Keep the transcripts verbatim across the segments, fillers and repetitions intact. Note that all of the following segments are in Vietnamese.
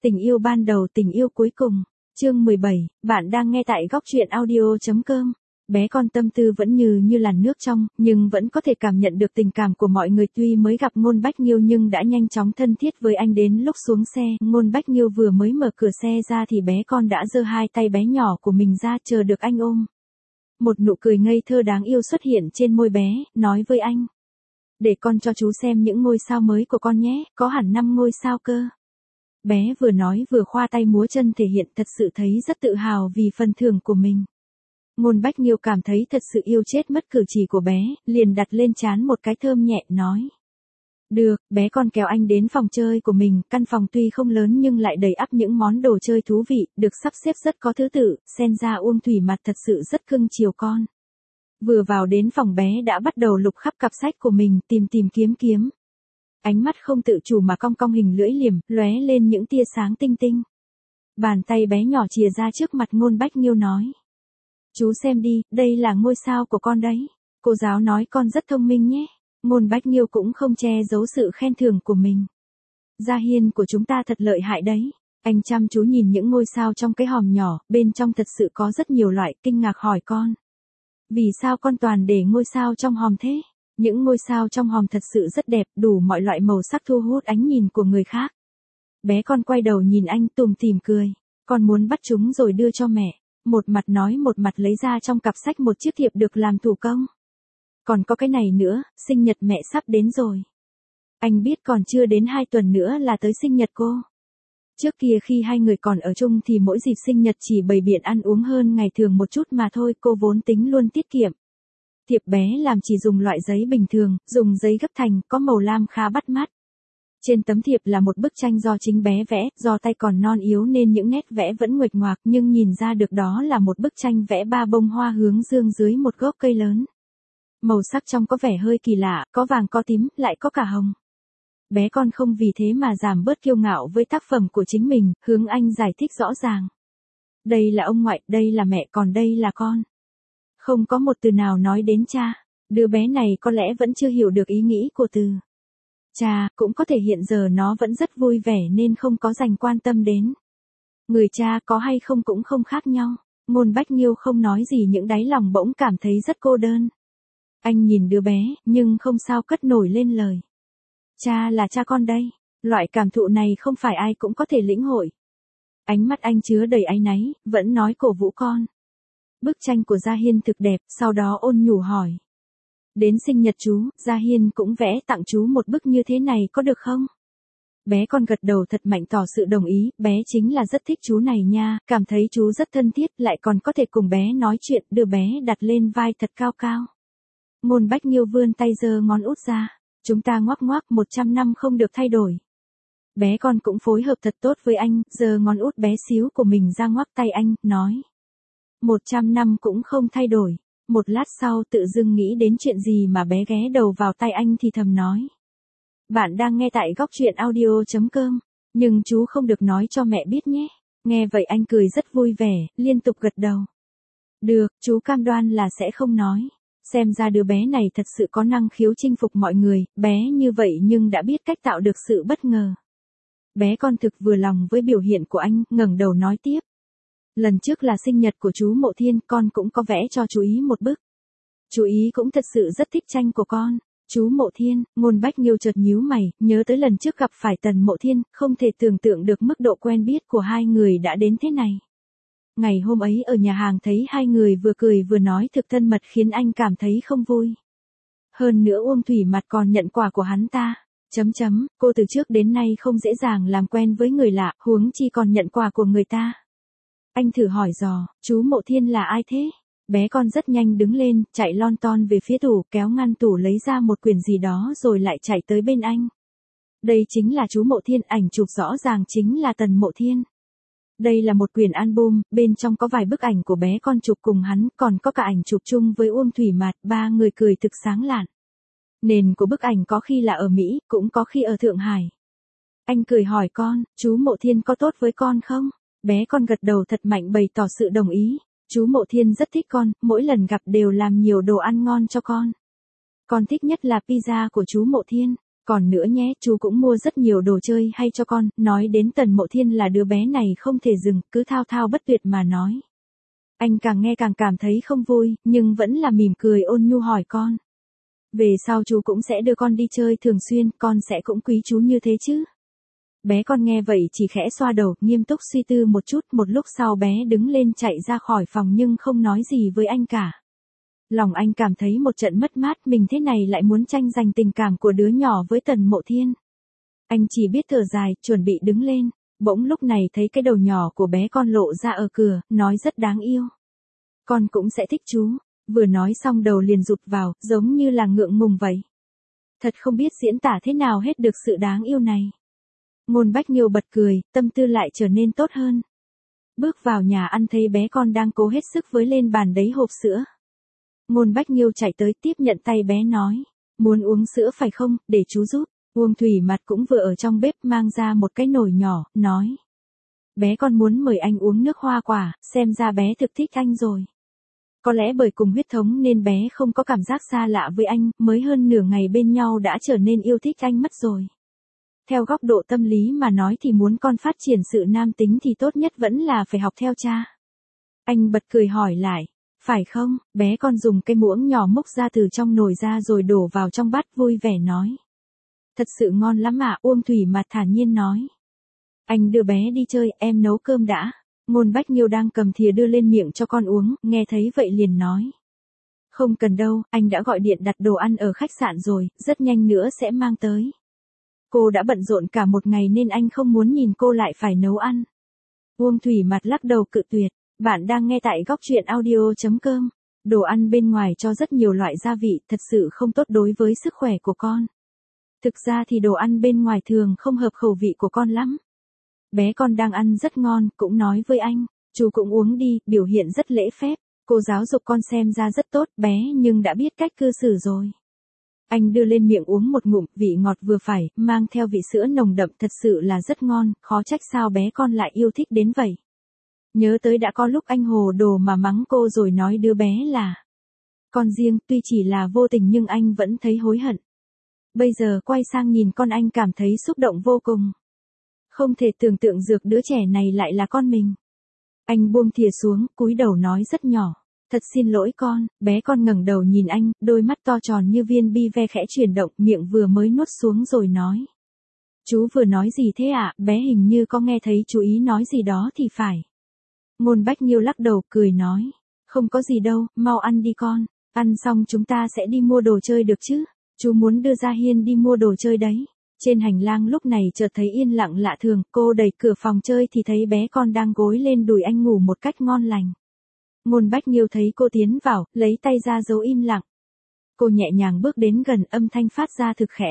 Tình yêu ban đầu, tình yêu cuối cùng. Chương mười bảy, bạn đang nghe tại góc truyện audio.com. Bé con tâm tư vẫn như như làn nước trong, nhưng vẫn có thể cảm nhận được tình cảm của mọi người. Tuy mới gặp Ngôn Bách Nghiêu nhưng đã nhanh chóng thân thiết với anh. Đến lúc xuống xe, Ngôn Bách Nghiêu vừa mới mở cửa xe ra thì bé con đã giơ hai tay bé nhỏ của mình ra chờ được anh ôm. Một nụ cười ngây thơ đáng yêu xuất hiện trên môi bé, nói với anh. Để con cho chú xem những ngôi sao mới của con nhé, có hẳn năm ngôi sao cơ. Bé vừa nói vừa khoa tay múa chân thể hiện thật sự thấy rất tự hào vì phần thưởng của mình. Ngôn Bách Nghiêu cảm thấy thật sự yêu chết mất cử chỉ của bé, liền đặt lên trán một cái thơm nhẹ, nói. Được, bé con kéo anh đến phòng chơi của mình, căn phòng tuy không lớn nhưng lại đầy ắp những món đồ chơi thú vị, được sắp xếp rất có thứ tự, xem ra Uông Thủy Mặt thật sự rất cưng chiều con. Vừa vào đến phòng bé đã bắt đầu lục khắp cặp sách của mình, tìm tìm kiếm kiếm. Ánh mắt không tự chủ mà cong cong hình lưỡi liềm, lóe lên những tia sáng tinh tinh. Bàn tay bé nhỏ chìa ra trước mặt Ngôn Bách Nghiêu nói. Chú xem đi, đây là ngôi sao của con đấy. Cô giáo nói con rất thông minh nhé. Ngôn Bách Nghiêu cũng không che giấu sự khen thưởng của mình. Gia Hiên của chúng ta thật lợi hại đấy. Anh chăm chú nhìn những ngôi sao trong cái hòm nhỏ, bên trong thật sự có rất nhiều loại, kinh ngạc hỏi con. Vì sao con toàn để ngôi sao trong hòm thế? Những ngôi sao trong hòm thật sự rất đẹp, đủ mọi loại màu sắc thu hút ánh nhìn của người khác. Bé con quay đầu nhìn anh tủm tỉm cười. Con muốn bắt chúng rồi đưa cho mẹ. Một mặt nói một mặt lấy ra trong cặp sách một chiếc thiệp được làm thủ công. Còn có cái này nữa, sinh nhật mẹ sắp đến rồi. Anh biết còn chưa đến hai tuần nữa là tới sinh nhật cô. Trước kia khi hai người còn ở chung thì mỗi dịp sinh nhật chỉ bày biện ăn uống hơn ngày thường một chút mà thôi, cô vốn tính luôn tiết kiệm. Thiệp bé làm chỉ dùng loại giấy bình thường, dùng giấy gấp thành, có màu lam khá bắt mắt. Trên tấm thiệp là một bức tranh do chính bé vẽ, do tay còn non yếu nên những nét vẽ vẫn nguệch ngoạc nhưng nhìn ra được đó là một bức tranh vẽ ba bông hoa hướng dương dưới một gốc cây lớn. Màu sắc trong có vẻ hơi kỳ lạ, có vàng có tím, lại có cả hồng. Bé con không vì thế mà giảm bớt kiêu ngạo với tác phẩm của chính mình, hướng anh giải thích rõ ràng. Đây là ông ngoại, đây là mẹ, còn đây là con. Không có một từ nào nói đến cha. Đứa bé này có lẽ vẫn chưa hiểu được ý nghĩ của từ cha, cũng có thể hiện giờ nó vẫn rất vui vẻ nên không có dành quan tâm đến. Người cha có hay không cũng không khác nhau. Ngôn Bách Nghiêu không nói gì những đáy lòng bỗng cảm thấy rất cô đơn. Anh nhìn đứa bé, nhưng không sao cất nổi lên lời. Cha là cha con đây. Loại cảm thụ này không phải ai cũng có thể lĩnh hội. Ánh mắt anh chứa đầy áy náy, vẫn nói cổ vũ con. Bức tranh của Gia Hiên thực đẹp, sau đó ôn nhủ hỏi. Đến sinh nhật chú, Gia Hiên cũng vẽ tặng chú một bức như thế này có được không? Bé con gật đầu thật mạnh tỏ sự đồng ý, bé chính là rất thích chú này nha, cảm thấy chú rất thân thiết, lại còn có thể cùng bé nói chuyện, đưa bé đặt lên vai thật cao cao. Ngôn Bách Nghiêu vươn tay giơ ngón út ra, chúng ta ngoắc ngoắc một trăm năm không được thay đổi. Bé con cũng phối hợp thật tốt với anh, giơ ngón út bé xíu của mình ra ngoắc tay anh, nói. Một trăm năm cũng không thay đổi. Một lát sau tự dưng nghĩ đến chuyện gì mà bé ghé đầu vào tay anh thì thầm nói. Bạn đang nghe tại góc truyện audio.com, nhưng chú không được nói cho mẹ biết nhé. Nghe vậy anh cười rất vui vẻ, liên tục gật đầu. Được, chú cam đoan là sẽ không nói. Xem ra đứa bé này thật sự có năng khiếu chinh phục mọi người, bé như vậy nhưng đã biết cách tạo được sự bất ngờ. Bé con thực vừa lòng với biểu hiện của anh, ngẩng đầu nói tiếp. Lần trước là sinh nhật của chú Mộ Thiên, con cũng có vẽ cho chú ý một bức. Chú ý cũng thật sự rất thích tranh của con. Chú Mộ Thiên, Ngôn Bách Nghiêu chợt nhíu mày, nhớ tới lần trước gặp phải Tần Mộ Thiên, không thể tưởng tượng được mức độ quen biết của hai người đã đến thế này. Ngày hôm ấy ở nhà hàng thấy hai người vừa cười vừa nói thực thân mật khiến anh cảm thấy không vui. Hơn nữa Uông Thủy Mặt còn nhận quà của hắn ta. Chấm chấm, cô từ trước đến nay không dễ dàng làm quen với người lạ, huống chi còn nhận quà của người ta. Anh thử hỏi dò, chú Mộ Thiên là ai thế? Bé con rất nhanh đứng lên, chạy lon ton về phía tủ, kéo ngăn tủ lấy ra một quyển gì đó rồi lại chạy tới bên anh. Đây chính là chú Mộ Thiên, ảnh chụp rõ ràng chính là Tần Mộ Thiên. Đây là một quyển album, bên trong có vài bức ảnh của bé con chụp cùng hắn, còn có cả ảnh chụp chung với Uông Thủy Mạt, ba người cười thực sáng lạn. Nền của bức ảnh có khi là ở Mỹ, cũng có khi ở Thượng Hải. Anh cười hỏi con, chú Mộ Thiên có tốt với con không? Bé con gật đầu thật mạnh bày tỏ sự đồng ý. Chú Mộ Thiên rất thích con, mỗi lần gặp đều làm nhiều đồ ăn ngon cho con. Con thích nhất là pizza của chú Mộ Thiên. Còn nữa nhé, chú cũng mua rất nhiều đồ chơi hay cho con, nói đến Tần Mộ Thiên là đứa bé này không thể dừng, cứ thao thao bất tuyệt mà nói. Anh càng nghe càng cảm thấy không vui, nhưng vẫn là mỉm cười ôn nhu hỏi con. Về sau chú cũng sẽ đưa con đi chơi thường xuyên, con sẽ cũng quý chú như thế chứ. Bé con nghe vậy chỉ khẽ xoa đầu, nghiêm túc suy tư một chút, một lúc sau bé đứng lên chạy ra khỏi phòng nhưng không nói gì với anh cả. Lòng anh cảm thấy một trận mất mát, mình thế này lại muốn tranh giành tình cảm của đứa nhỏ với Tần Mộ Thiên. Anh chỉ biết thở dài, chuẩn bị đứng lên, bỗng lúc này thấy cái đầu nhỏ của bé con lộ ra ở cửa, nói rất đáng yêu. Con cũng sẽ thích chú, vừa nói xong đầu liền rụt vào, giống như là ngượng ngùng vậy. Thật không biết diễn tả thế nào hết được sự đáng yêu này. Ngôn Bách Nghiêu bật cười, tâm tư lại trở nên tốt hơn. Bước vào nhà ăn thấy bé con đang cố hết sức với lên bàn đấy hộp sữa. Ngôn Bách Nghiêu chạy tới tiếp nhận tay bé nói, muốn uống sữa phải không, để chú giúp. Uông Thủy Mặt cũng vừa ở trong bếp mang ra một cái nồi nhỏ, nói. Bé con muốn mời anh uống nước hoa quả, xem ra bé thực thích anh rồi. Có lẽ bởi cùng huyết thống nên bé không có cảm giác xa lạ với anh, mới hơn nửa ngày bên nhau đã trở nên yêu thích anh mất rồi. Theo góc độ tâm lý mà nói thì muốn con phát triển sự nam tính thì tốt nhất vẫn là phải học theo cha. Anh bật cười hỏi lại, phải không, bé con dùng cái muỗng nhỏ múc ra từ trong nồi ra rồi đổ vào trong bát vui vẻ nói. Thật sự ngon lắm ạ, Uông Thủy Mặt thản nhiên nói. Anh đưa bé đi chơi, em nấu cơm đã. Ngôn Bách Nghiêu đang cầm thìa đưa lên miệng cho con uống, nghe thấy vậy liền nói. Không cần đâu, anh đã gọi điện đặt đồ ăn ở khách sạn rồi, rất nhanh nữa sẽ mang tới. Cô đã bận rộn cả một ngày nên anh không muốn nhìn cô lại phải nấu ăn. Uông Thủy Mặt lắc đầu cự tuyệt, bạn đang nghe tại góc truyện audio chấm com. Đồ ăn bên ngoài cho rất nhiều loại gia vị, thật sự không tốt đối với sức khỏe của con. Thực ra thì đồ ăn bên ngoài thường không hợp khẩu vị của con lắm. Bé con đang ăn rất ngon, cũng nói với anh, chú cũng uống đi, biểu hiện rất lễ phép. Cô giáo dục con xem ra rất tốt, bé nhưng đã biết cách cư xử rồi. Anh đưa lên miệng uống một ngụm, vị ngọt vừa phải, mang theo vị sữa nồng đậm, thật sự là rất ngon, khó trách sao bé con lại yêu thích đến vậy. Nhớ tới đã có lúc anh hồ đồ mà mắng cô rồi nói đứa bé là con riêng, tuy chỉ là vô tình nhưng anh vẫn thấy hối hận. Bây giờ quay sang nhìn con anh cảm thấy xúc động vô cùng. Không thể tưởng tượng dược đứa trẻ này lại là con mình. Anh buông thìa xuống, cúi đầu nói rất nhỏ. Thật xin lỗi con, bé con ngẩng đầu nhìn anh, đôi mắt to tròn như viên bi ve khẽ chuyển động, miệng vừa mới nuốt xuống rồi nói. Chú vừa nói gì thế ạ, à? Bé hình như có nghe thấy chú ý nói gì đó thì phải. Ngôn Bách Nghiêu lắc đầu cười nói. Không có gì đâu, mau ăn đi con, ăn xong chúng ta sẽ đi mua đồ chơi được chứ, chú muốn đưa Gia Hiên đi mua đồ chơi đấy. Trên hành lang lúc này chợt thấy yên lặng lạ thường, cô đẩy cửa phòng chơi thì thấy bé con đang gối lên đùi anh ngủ một cách ngon lành. Ngôn Bách Nghiêu thấy cô tiến vào, lấy tay ra giấu im lặng. Cô nhẹ nhàng bước đến gần, âm thanh phát ra thực khẽ.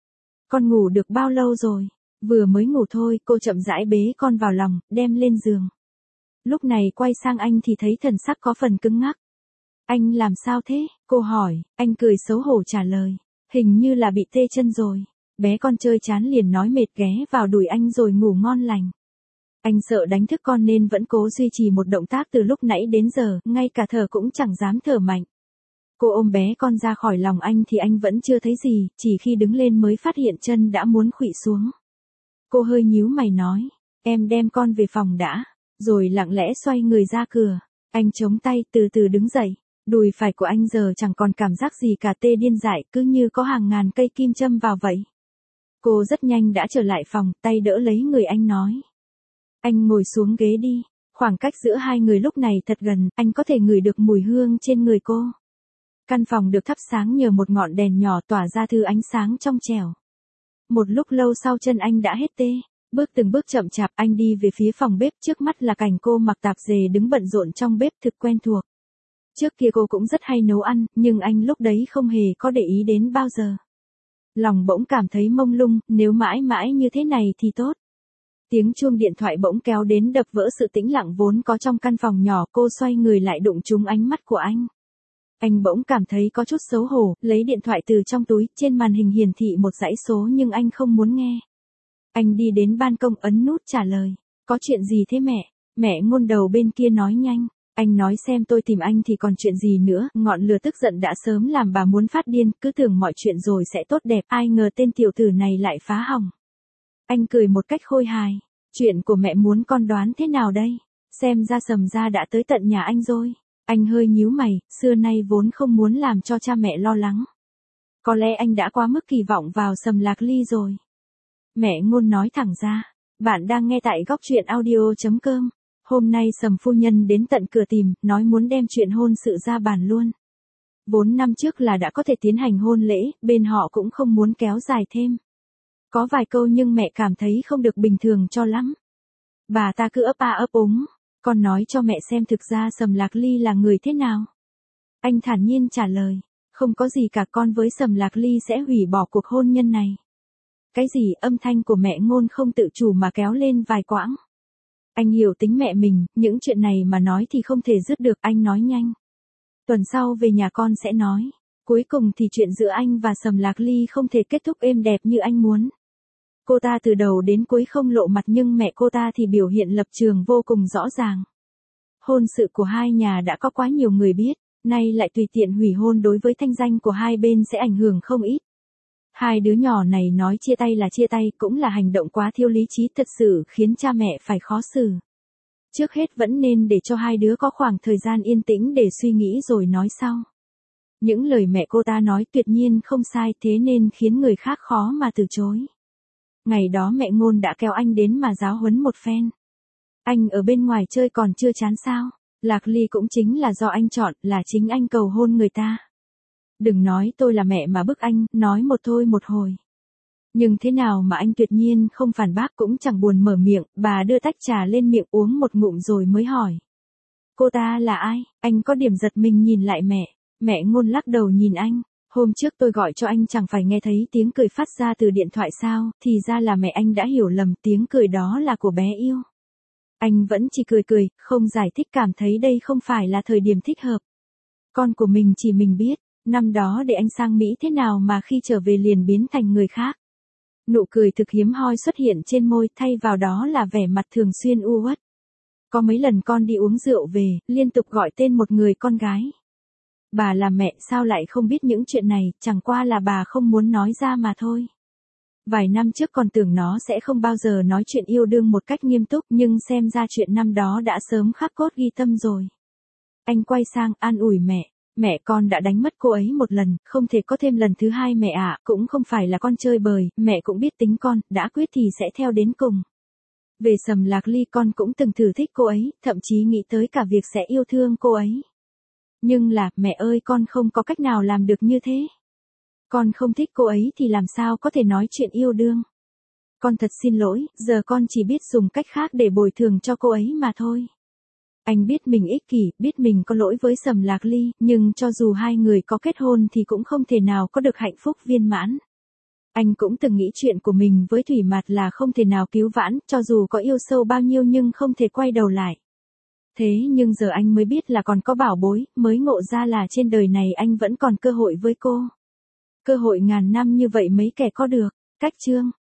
Con ngủ được bao lâu rồi? Vừa mới ngủ thôi, cô chậm rãi bế con vào lòng, đem lên giường. Lúc này quay sang anh thì thấy thần sắc có phần cứng ngắc. Anh làm sao thế? Cô hỏi, anh cười xấu hổ trả lời. Hình như là bị tê chân rồi. Bé con chơi chán liền nói mệt ghé vào đùi anh rồi ngủ ngon lành. Anh sợ đánh thức con nên vẫn cố duy trì một động tác từ lúc nãy đến giờ, ngay cả thở cũng chẳng dám thở mạnh. Cô ôm bé con ra khỏi lòng anh thì anh vẫn chưa thấy gì, chỉ khi đứng lên mới phát hiện chân đã muốn khuỵu xuống. Cô hơi nhíu mày nói, em đem con về phòng đã, rồi lặng lẽ xoay người ra cửa. Anh chống tay từ từ đứng dậy, đùi phải của anh giờ chẳng còn cảm giác gì cả, tê điên dại, cứ như có hàng ngàn cây kim châm vào vậy. Cô rất nhanh đã trở lại phòng, tay đỡ lấy người anh nói. Anh ngồi xuống ghế đi, khoảng cách giữa hai người lúc này thật gần, anh có thể ngửi được mùi hương trên người cô. Căn phòng được thắp sáng nhờ một ngọn đèn nhỏ tỏa ra thứ ánh sáng trong trẻo. Một lúc lâu sau chân anh đã hết tê, bước từng bước chậm chạp anh đi về phía phòng bếp, trước mắt là cảnh cô mặc tạp dề đứng bận rộn trong bếp thực quen thuộc. Trước kia cô cũng rất hay nấu ăn, nhưng anh lúc đấy không hề có để ý đến bao giờ. Lòng bỗng cảm thấy mông lung, nếu mãi mãi như thế này thì tốt. Tiếng chuông điện thoại bỗng kéo đến đập vỡ sự tĩnh lặng vốn có trong căn phòng nhỏ, cô xoay người lại đụng trúng ánh mắt của anh. Anh bỗng cảm thấy có chút xấu hổ, lấy điện thoại từ trong túi, trên màn hình hiển thị một dãy số nhưng anh không muốn nghe. Anh đi đến ban công ấn nút trả lời. Có chuyện gì thế mẹ? Mẹ Ngôn đầu bên kia nói nhanh. Anh nói xem tôi tìm anh thì còn chuyện gì nữa, ngọn lửa tức giận đã sớm làm bà muốn phát điên, cứ tưởng mọi chuyện rồi sẽ tốt đẹp, ai ngờ tên tiểu tử này lại phá hỏng. Anh cười một cách khôi hài, chuyện của mẹ muốn con đoán thế nào đây, xem ra Sầm gia đã tới tận nhà anh rồi. Anh hơi nhíu mày, xưa nay vốn không muốn làm cho cha mẹ lo lắng. Có lẽ anh đã quá mức kỳ vọng vào Sầm Lạc Ly rồi. Mẹ Ngôn nói thẳng ra, bạn đang nghe tại góc truyện audio chấm com. Hôm nay Sầm phu nhân đến tận cửa tìm, nói muốn đem chuyện hôn sự ra bàn luôn. Vốn năm trước là đã có thể tiến hành hôn lễ, bên họ cũng không muốn kéo dài thêm. Có vài câu nhưng mẹ cảm thấy không được bình thường cho lắm. Bà ta cứ ấp a ấp úng, con nói cho mẹ xem thực ra Sầm Lạc Ly là người thế nào. Anh thản nhiên trả lời, không có gì cả, con với Sầm Lạc Ly sẽ hủy bỏ cuộc hôn nhân này. Cái gì? Âm thanh của mẹ Ngôn không tự chủ mà kéo lên vài quãng. Anh hiểu tính mẹ mình, những chuyện này mà nói thì không thể dứt được, anh nói nhanh. Tuần sau về nhà con sẽ nói. Cuối cùng thì chuyện giữa anh và Sầm Lạc Ly không thể kết thúc êm đẹp như anh muốn. Cô ta từ đầu đến cuối không lộ mặt nhưng mẹ cô ta thì biểu hiện lập trường vô cùng rõ ràng. Hôn sự của hai nhà đã có quá nhiều người biết, nay lại tùy tiện hủy hôn đối với thanh danh của hai bên sẽ ảnh hưởng không ít. Hai đứa nhỏ này nói chia tay là chia tay cũng là hành động quá thiếu lý trí, thật sự khiến cha mẹ phải khó xử. Trước hết vẫn nên để cho hai đứa có khoảng thời gian yên tĩnh để suy nghĩ rồi nói sau. Những lời mẹ cô ta nói tuyệt nhiên không sai, thế nên khiến người khác khó mà từ chối. Ngày đó mẹ Ngôn đã kéo anh đến mà giáo huấn một phen. Anh ở bên ngoài chơi còn chưa chán sao? Lạc Ly cũng chính là do anh chọn, là chính anh cầu hôn người ta. Đừng nói tôi là mẹ mà bức anh, nói một thôi một hồi. Nhưng thế nào mà anh tuyệt nhiên không phản bác cũng chẳng buồn mở miệng, bà đưa tách trà lên miệng uống một ngụm rồi mới hỏi. Cô ta là ai? Anh có điểm giật mình nhìn lại mẹ. Mẹ Ngôn lắc đầu nhìn anh. Hôm trước tôi gọi cho anh chẳng phải nghe thấy tiếng cười phát ra từ điện thoại sao, thì ra là mẹ anh đã hiểu lầm, tiếng cười đó là của bé yêu. Anh vẫn chỉ cười cười, không giải thích, cảm thấy đây không phải là thời điểm thích hợp. Con của mình chỉ mình biết, năm đó để anh sang Mỹ thế nào mà khi trở về liền biến thành người khác. Nụ cười thực hiếm hoi xuất hiện trên môi, thay vào đó là vẻ mặt thường xuyên u uất. Có mấy lần con đi uống rượu về, liên tục gọi tên một người con gái. Bà là mẹ sao lại không biết những chuyện này, chẳng qua là bà không muốn nói ra mà thôi. Vài năm trước còn tưởng nó sẽ không bao giờ nói chuyện yêu đương một cách nghiêm túc, nhưng xem ra chuyện năm đó đã sớm khắc cốt ghi tâm rồi. Anh quay sang an ủi mẹ, mẹ con đã đánh mất cô ấy một lần, không thể có thêm lần thứ hai mẹ ạ, cũng không phải là con chơi bời, mẹ cũng biết tính con, đã quyết thì sẽ theo đến cùng. Về Sầm Lạc Ly con cũng từng thử thích cô ấy, thậm chí nghĩ tới cả việc sẽ yêu thương cô ấy. Nhưng là, mẹ ơi con không có cách nào làm được như thế. Con không thích cô ấy thì làm sao có thể nói chuyện yêu đương. Con thật xin lỗi, giờ con chỉ biết dùng cách khác để bồi thường cho cô ấy mà thôi. Anh biết mình ích kỷ, biết mình có lỗi với Sầm Lạc Ly, nhưng cho dù hai người có kết hôn thì cũng không thể nào có được hạnh phúc viên mãn. Anh cũng từng nghĩ chuyện của mình với Thủy Mạt là không thể nào cứu vãn, cho dù có yêu sâu bao nhiêu nhưng không thể quay đầu lại. Thế nhưng giờ anh mới biết là còn có bảo bối, mới ngộ ra là trên đời này anh vẫn còn cơ hội với cô. Cơ hội ngàn năm như vậy mấy kẻ có được. Cách chương